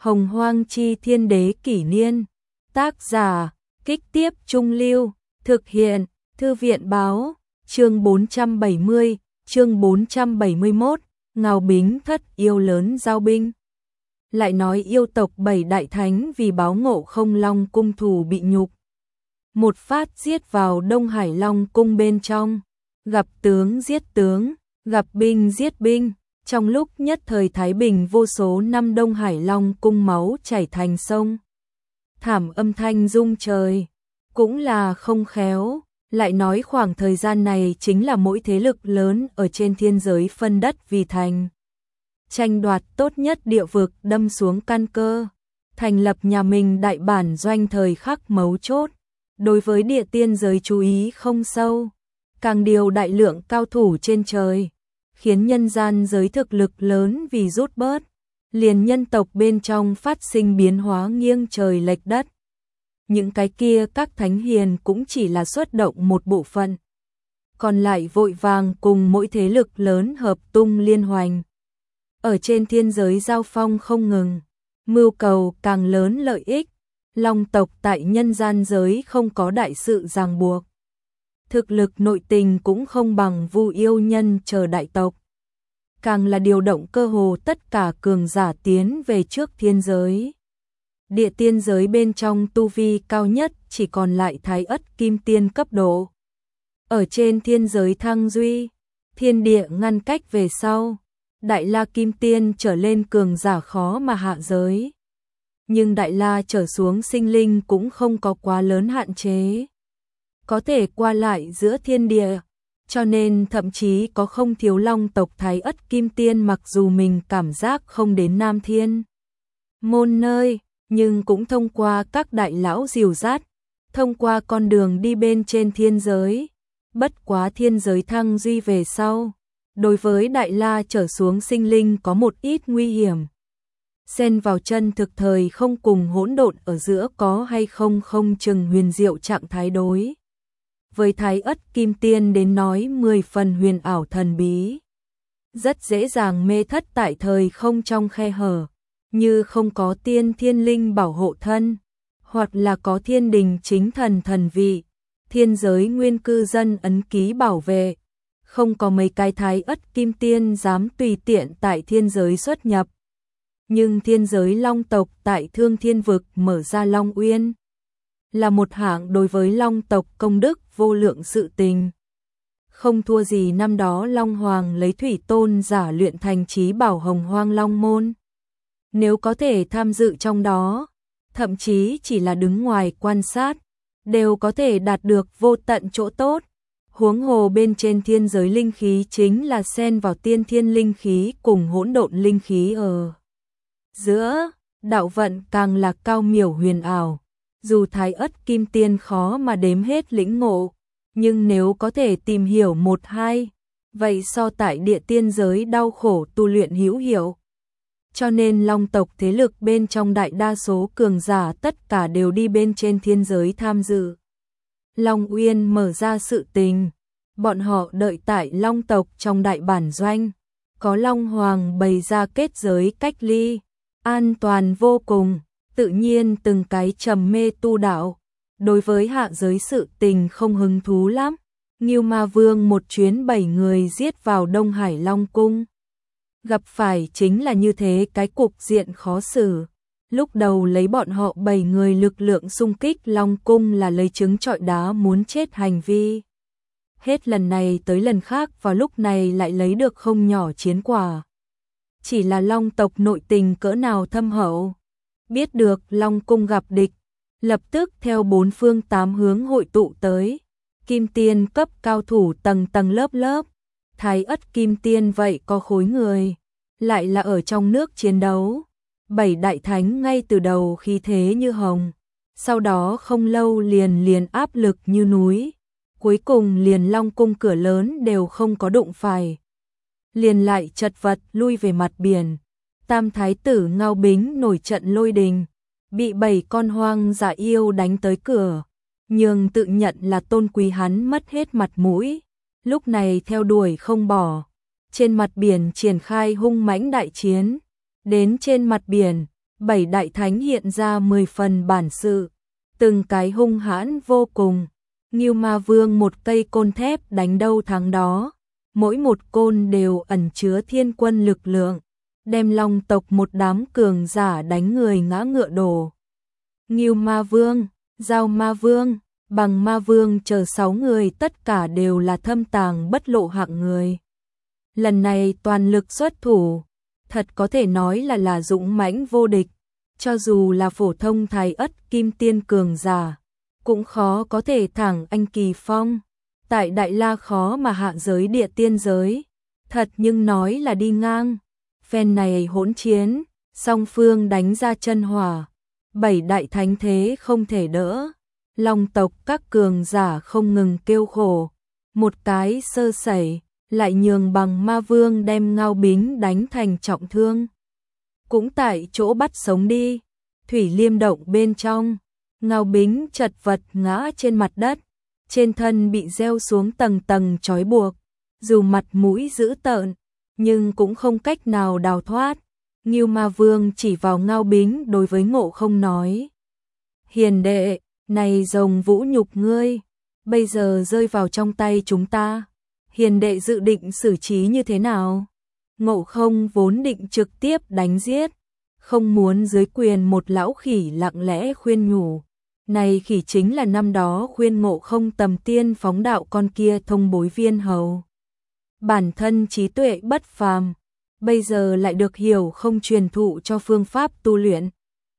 Hồng Hoang Chi Thiên Đế Kỷ Niên. Tác giả, Kích Tiếp Trung Lưu. Thực hiện, Thư viện Báo. Chương 470, chương 471, Ngao Bính Thất yêu lớn giao binh. Lại nói yêu tộc 7 đại thánh vì báo ngộ Không Long cung thủ bị nhục. Một phát giết vào Đông Hải Long cung bên trong, gặp tướng giết tướng, gặp binh giết binh. Trong lúc nhất thời thái bình vô số năm, Đông Hải Long cung máu chảy thành sông. Thảm âm thanh rung trời, cũng là không khéo. Lại nói khoảng thời gian này chính là mỗi thế lực lớn ở trên thiên giới phân đất vì thành. Tranh đoạt tốt nhất địa vực, đâm xuống căn cơ, thành lập nhà mình đại bản doanh thời khắc mấu chốt. Đối với địa tiên giới chú ý không sâu, càng điều đại lượng cao thủ trên trời, khiến nhân gian giới thực lực lớn vì rút bớt, liền nhân tộc bên trong phát sinh biến hóa nghiêng trời lệch đất. Những cái kia các thánh hiền cũng chỉ là xuất động một bộ phận, còn lại vội vàng cùng mỗi thế lực lớn hợp tung liên hoành. Ở trên thiên giới giao phong không ngừng, mưu cầu càng lớn lợi ích. Long tộc tại nhân gian giới không có đại sự ràng buộc, thực lực nội tình cũng không bằng Vu Yêu Nhân chờ đại tộc, càng là điều động cơ hồ tất cả cường giả tiến về trước thiên giới. Địa tiên giới bên trong tu vi cao nhất chỉ còn lại Thái Ất Kim Tiên cấp độ. Ở trên thiên giới thăng duy, thiên địa ngăn cách về sau, Đại La Kim Tiên trở lên cường giả khó mà hạ giới. Nhưng Đại La trở xuống sinh linh cũng không có quá lớn hạn chế, có thể qua lại giữa thiên địa, cho nên thậm chí có không thiếu Long tộc Thái Ất Kim Tiên mặc dù mình cảm giác không đến Nam Thiên môn nơi, nhưng cũng thông qua các đại lão dìu dắt, thông qua con đường đi bên trên thiên giới. Bất quá thiên giới thăng duy về sau, đối với Đại La trở xuống sinh linh có một ít nguy hiểm. Xen vào chân thực thời không cùng hỗn độn ở giữa có hay không không chừng huyền diệu trạng thái đối. Với Thái Ất Kim Tiên đến nói 10 phần huyền ảo thần bí, rất dễ dàng mê thất tại thời không trong khe hở, như không có tiên thiên linh bảo hộ thân, hoặc là có thiên đình chính thần thần vị, thiên giới nguyên cư dân ấn ký bảo vệ, không có mấy cái Thái Ất Kim Tiên dám tùy tiện tại thiên giới xuất nhập. Nhưng thiên giới Long tộc tại Thương Thiên vực mở ra Long Uyên, là một hạng đối với Long tộc công đức vô lượng sự tình. Không thua gì năm đó Long Hoàng lấy thủy tôn giả luyện thành chí bảo Hồng Hoang Long môn. Nếu có thể tham dự trong đó, thậm chí chỉ là đứng ngoài quan sát, đều có thể đạt được vô tận chỗ tốt. Huống hồ bên trên thiên giới linh khí chính là xen vào tiên thiên linh khí cùng hỗn độn linh khí ở giữa, đạo vận càng là cao miểu huyền ảo. Dù Thái Ất Kim Tiên khó mà đếm hết lĩnh ngộ, nhưng nếu có thể tìm hiểu một hai, vậy so tại địa tiên giới đau khổ tu luyện hữu hiệu. Cho nên Long tộc thế lực bên trong đại đa số cường giả tất cả đều đi bên trên thiên giới tham dự Long Uyên mở ra sự tình. Bọn họ đợi tại Long tộc trong đại bản doanh, có Long Hoàng bày ra kết giới cách ly, an toàn vô cùng, tự nhiên từng cái trầm mê tu đạo, đối với hạ giới sự tình không hứng thú lắm. Ngưu Ma Vương một chuyến 7 người giết vào Đông Hải Long cung, gặp phải chính là như thế cái cục diện khó xử. Lúc đầu lấy bọn họ 7 người lực lượng xung kích Long cung là lấy trứng trọi đá muốn chết hành vi. Hết lần này tới lần khác vào lúc này lại lấy được không nhỏ chiến quả. Chỉ là Long tộc nội tình cỡ nào thâm hậu, biết được Long cung gặp địch, lập tức theo bốn phương tám hướng hội tụ tới. Kim Tiên cấp cao thủ tầng tầng lớp lớp, Thái Ất Kim Tiên vậy có khối người, lại là ở trong nước chiến đấu. 7 đại thánh ngay từ đầu khí thế như hồng, sau đó không lâu liền áp lực như núi, cuối cùng liền Long cung cửa lớn đều không có đụng phải, liền lại chật vật lui về mặt biển. Tam thái tử Ngao Bính nổi trận lôi đình, bị 7 con hoang dã yêu đánh tới cửa, nhưng tự nhận là tôn quý hắn mất hết mặt mũi, lúc này theo đuổi không bỏ, trên mặt biển triển khai hung mãnh đại chiến. Đến trên mặt biển, 7 đại thánh hiện ra 10 phần bản sự, từng cái hung hãn vô cùng. Ngưu Ma Vương một cây côn thép đánh đâu thắng đó, mỗi một côn đều ẩn chứa thiên quân lực lượng, đem Long tộc một đám cường giả đánh người ngã ngựa đổ. Ngưu Ma Vương, Giao Ma Vương, Bằng Ma Vương chờ 6 người tất cả đều là thâm tàng bất lộ hạng người. Lần này toàn lực xuất thủ, thật có thể nói là dũng mãnh vô địch, cho dù là phổ thông thái ất kim tiên cường giả, cũng khó có thể thẳng anh kỳ phong. Tại Đại La khó mà hạ giới địa tiên giới, thật nhưng nói là đi ngang. Phen này hỗn chiến, song phương đánh ra chân hỏa, 7 đại thánh thế không thể đỡ. Long tộc các cường giả không ngừng kêu khổ, một cái sơ sẩy, lại nhường Bằng Ma Vương đem Ngao Bính đánh thành trọng thương. Cũng tại chỗ bắt sống đi, Thủy Liêm động bên trong, Ngao Bính chật vật ngã trên mặt đất, trên thân bị gieo xuống tầng tầng trói buộc, dù mặt mũi dữ tợn, nhưng cũng không cách nào đào thoát. Ngưu Ma Vương chỉ vào Ngao Bính đối với Ngộ Không nói: "Hiền đệ, này rồng vũ nhục ngươi, bây giờ rơi vào trong tay chúng ta, hiền đệ dự định xử trí như thế nào?" Ngộ Không vốn định trực tiếp đánh giết, không muốn dưới quyền một lão khỉ lặng lẽ khuyên nhủ. Này khỉ chính là năm đó khuyên Ngộ Không tầm tiên phóng đạo con kia Thông Bối Viên Hầu. Bản thân trí tuệ bất phàm, bây giờ lại được hiểu không truyền thụ cho phương pháp tu luyện.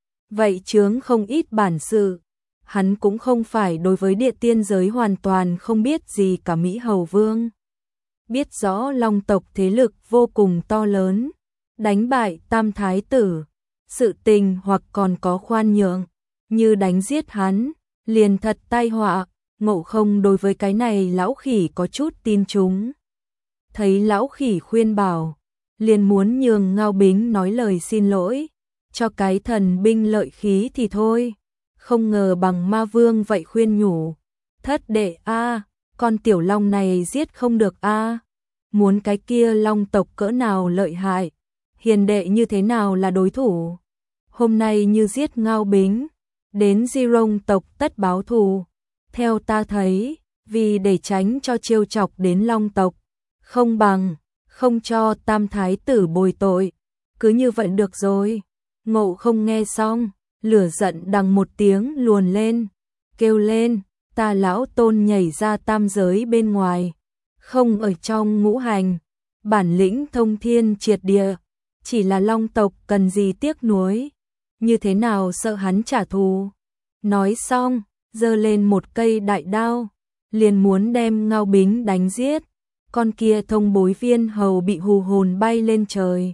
Vậy chướng không ít bản sự, hắn cũng không phải đối với địa tiên giới hoàn toàn không biết gì cả Mỹ Hầu Vương. Biết rõ Long tộc thế lực vô cùng to lớn, đánh bại Tam Thái Tử, sự tình hoặc còn có khoan nhượng, như đánh giết hắn, liền thật tai họa. Ngộ Không đối với cái này lão khỉ có chút tin chúng. Thấy lão khỉ khuyên bảo, liền muốn nhường Ngao Bính nói lời xin lỗi, cho cái thần binh lợi khí thì thôi. Không ngờ Bằng Ma Vương vậy khuyên nhủ: "Thất đệ a, con tiểu long này giết không được a, muốn cái kia long tộc cỡ nào lợi hại, hiền đệ như thế nào là đối thủ. Hôm nay như giết Ngao Bính, đến Di Rông tộc tất báo thù. Theo ta thấy, vì để tránh cho trêu chọc đến Long tộc, không bằng không cho Tam Thái Tử bồi tội, cứ như vậy được rồi." Ngộ Không nghe xong, lửa giận đằng một tiếng luồn lên, kêu lên: "Ta lão tôn nhảy ra tam giới bên ngoài, không ở trong ngũ hành, bản lĩnh thông thiên triệt địa, chỉ là Long tộc cần gì tiếc nuối, như thế nào sợ hắn trả thù." Nói xong, giơ lên một cây đại đao, liền muốn đem Ngao Bính đánh giết. Con kia Thông Bối Viên Hầu bị hù hồn bay lên trời,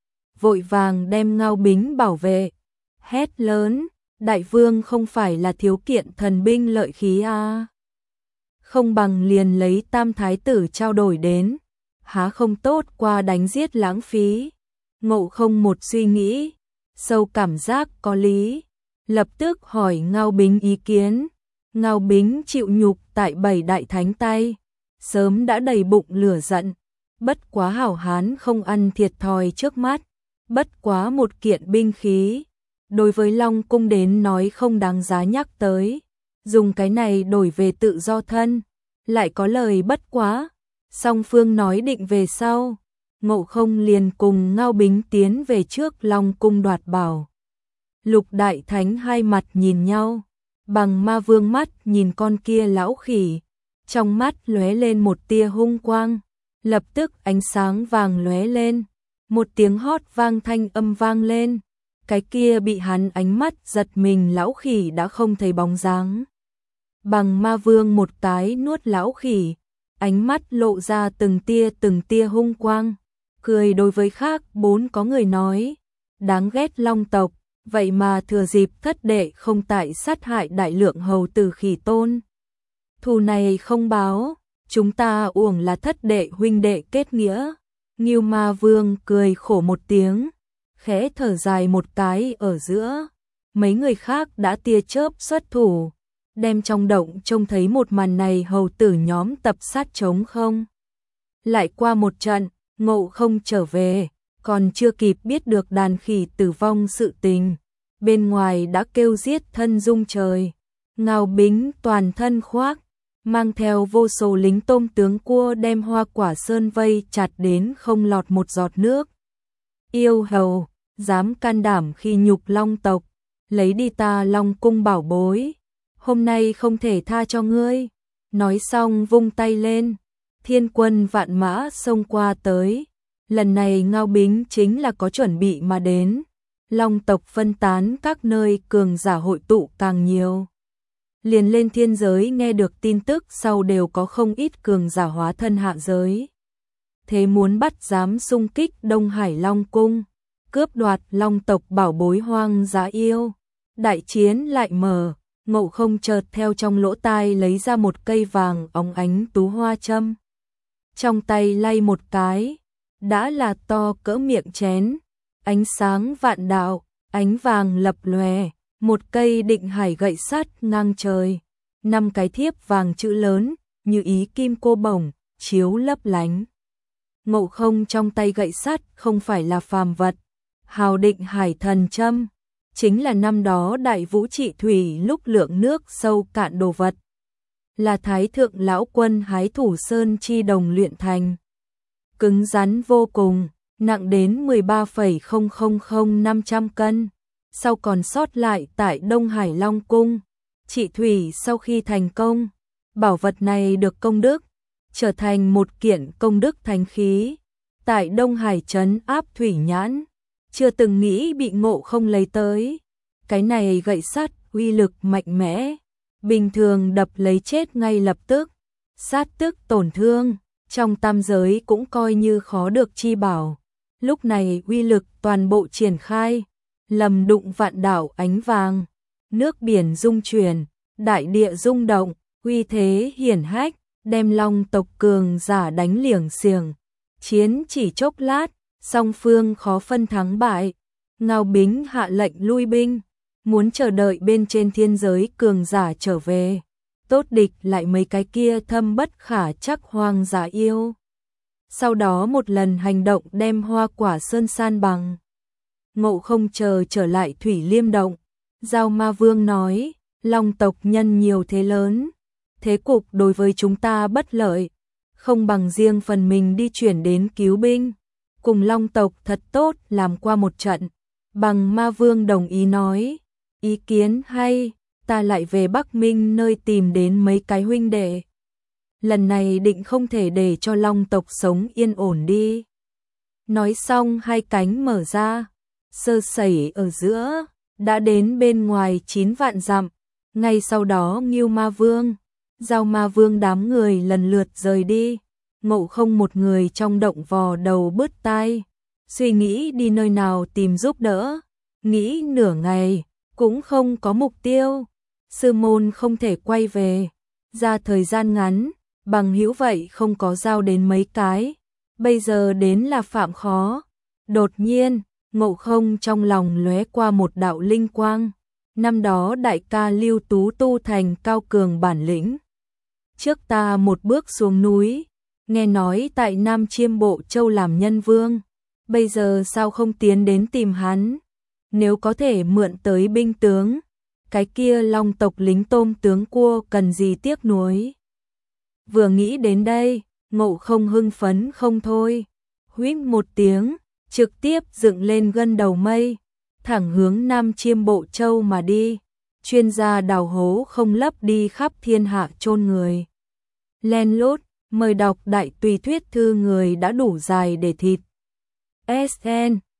vội vàng đem Ngao Bính bảo vệ, hét lớn: "Đại vương không phải là thiếu kiện thần binh lợi khí à? Không bằng liền lấy Tam Thái Tử trao đổi đến, há không tốt qua đánh giết lãng phí." Ngộ Không một suy nghĩ, sâu cảm giác có lý, lập tức hỏi Ngao Bính ý kiến. Ngao Bính chịu nhục tại 7 đại thánh tay, sớm đã đầy bụng lửa giận, bất quá hảo hán không ăn thiệt thòi trước mắt, bất quá một kiện binh khí, đối với Long cung đến nói không đáng giá nhắc tới, dùng cái này đổi về tự do thân, lại có lời bất quá. Song phương nói định về sau, Ngộ Không liền cùng Ngao Bính tiến về trước Long cung đoạt bảo. Lục đại thánh hai mặt nhìn nhau, Bằng Ma Vương mắt nhìn con kia lão khỉ, trong mắt lóe lên một tia hung quang, lập tức ánh sáng vàng lóe lên, một tiếng hót vang thanh âm vang lên, cái kia bị hắn ánh mắt giật mình lão khỉ đã không thấy bóng dáng. Bằng Ma Vương một cái nuốt lão khỉ, ánh mắt lộ ra từng tia hung quang, cười đối với khác 4 có người nói: "Đáng ghét Long tộc, vậy mà thừa dịp thất đệ không tại sát hại đại lượng hầu tử khỉ tôn. Thù này không báo, chúng ta uổng là thất đệ huynh đệ kết nghĩa." Ngưu Ma Vương cười khổ một tiếng, khẽ thở dài một cái ở giữa. Mấy người khác đã tia chớp xuất thủ, đem trong động trông thấy một màn này hầu tử nhóm tập sát trống không. Lại qua một trận, Ngộ Không trở về, còn chưa kịp biết được đàn khỉ tử vong sự tình, bên ngoài đã kêu giết thân rung trời. Ngao Bính toàn thân khoác, mang theo vô số lính tôm tướng cua đem Hoa Quả Sơn vây chặt đến không lọt một giọt nước. Yêu hầu, dám can đảm khi nhục Long tộc, lấy đi ta Long cung bảo bối, hôm nay không thể tha cho ngươi. Nói xong vung tay lên, thiên quân vạn mã xông qua tới. Lần này Ngao Bính chính là có chuẩn bị mà đến. Long tộc phân tán các nơi, cường giả hội tụ càng nhiều. Liền lên thiên giới nghe được tin tức sau đều có không ít cường giả hóa thân hạ giới. Thế muốn bắt dám xung kích Đông Hải Long cung, cướp đoạt Long tộc bảo bối hoang dã yêu. Đại chiến lại mở, Ngộ Không chợt theo trong lỗ tai lấy ra một cây vàng óng ánh tú hoa châm. Trong tay lay một cái, đã là to cỡ miệng chén, ánh sáng vạn đạo, ánh vàng lập lòe, một cây định hải gậy sắt ngang trời, 5 cái thiếp vàng chữ lớn, như ý kim cô bổng, chiếu lấp lánh. Ngộ Không trong tay gậy sắt không phải là phàm vật, hào định hải thần châm, chính là năm đó đại vũ trị thủy lúc lượng nước sâu cạn đồ vật, là thái thượng lão quân hái thủ sơn chi đồng luyện thành. Cứng rắn vô cùng, nặng đến 13,000500 cân, sau còn sót lại tại Đông Hải Long cung. Trị thủy sau khi thành công, bảo vật này được công đức, trở thành một kiện công đức thánh khí, tại Đông Hải trấn áp thủy nhãn, chưa từng nghĩ bị Ngộ Không lấy tới. Cái này gậy sắt uy lực mạnh mẽ, bình thường đập lấy chết ngay lập tức, sát tức tổn thương, trong tam giới cũng coi như khó được chi bảo. Lúc này uy lực toàn bộ triển khai, lầm đụng vạn đảo ánh vàng, nước biển rung chuyển, đại địa rung động, uy thế hiển hách, đem Long tộc cường giả đánh liềng xiềng. Chiến chỉ chốc lát, song phương khó phân thắng bại. Ngao Bính hạ lệnh lui binh, muốn chờ đợi bên trên thiên giới cường giả trở về, tốt địch lại mấy cái kia thâm bất khả trắc hoang dã yêu. Sau đó một lần hành động đem Hoa Quả Sơn san bằng. Ngộ Không chờ trở lại Thủy Liêm động, Giao Ma Vương nói, Long tộc nhân nhiều thế lớn, thế cục đối với chúng ta bất lợi, không bằng riêng phần mình đi chuyển đến cứu binh, cùng Long tộc thật tốt làm qua một trận. Bằng Ma Vương đồng ý nói, ý kiến hay, ta lại về Bắc Minh nơi tìm đến mấy cái huynh đệ. Lần này định không thể để cho Long tộc sống yên ổn đi. Nói xong hai cánh mở ra, sơ sẩy ở giữa, đã đến bên ngoài 9 vạn dặm. Ngay sau đó Ngưu Ma Vương, Giao Ma Vương đám người lần lượt rời đi. Ngộ Không một người trong động vò đầu bứt tai, suy nghĩ đi nơi nào tìm giúp đỡ. Nghĩ nửa ngày, cũng không có mục tiêu. Sư môn không thể quay về, ra thời gian ngắn, bằng hữu vậy không có giao đến mấy cái, bây giờ đến là phạm khó. Đột nhiên, Ngộ Không trong lòng lóe qua một đạo linh quang. Năm đó đại ca Lưu Tú tu thành cao cường bản lĩnh. Trước ta một bước xuống núi, nghe nói tại Nam Chiêm Bộ Châu làm nhân vương, bây giờ sao không tiến đến tìm hắn? Nếu có thể mượn tới binh tướng, cái kia Long tộc lính tôm tướng cua cần gì tiếc nuối. Vừa nghĩ đến đây, Ngộ Không hưng phấn không thôi, huýt một tiếng, trực tiếp dựng lên gân đầu mây, thẳng hướng Nam Chiêm Bộ Châu mà đi. Chuyên gia đào hố không lấp đi khắp thiên hạ chôn người. Len lút, mời đọc đại tùy thuyết thư người đã đủ dài để thịt. SN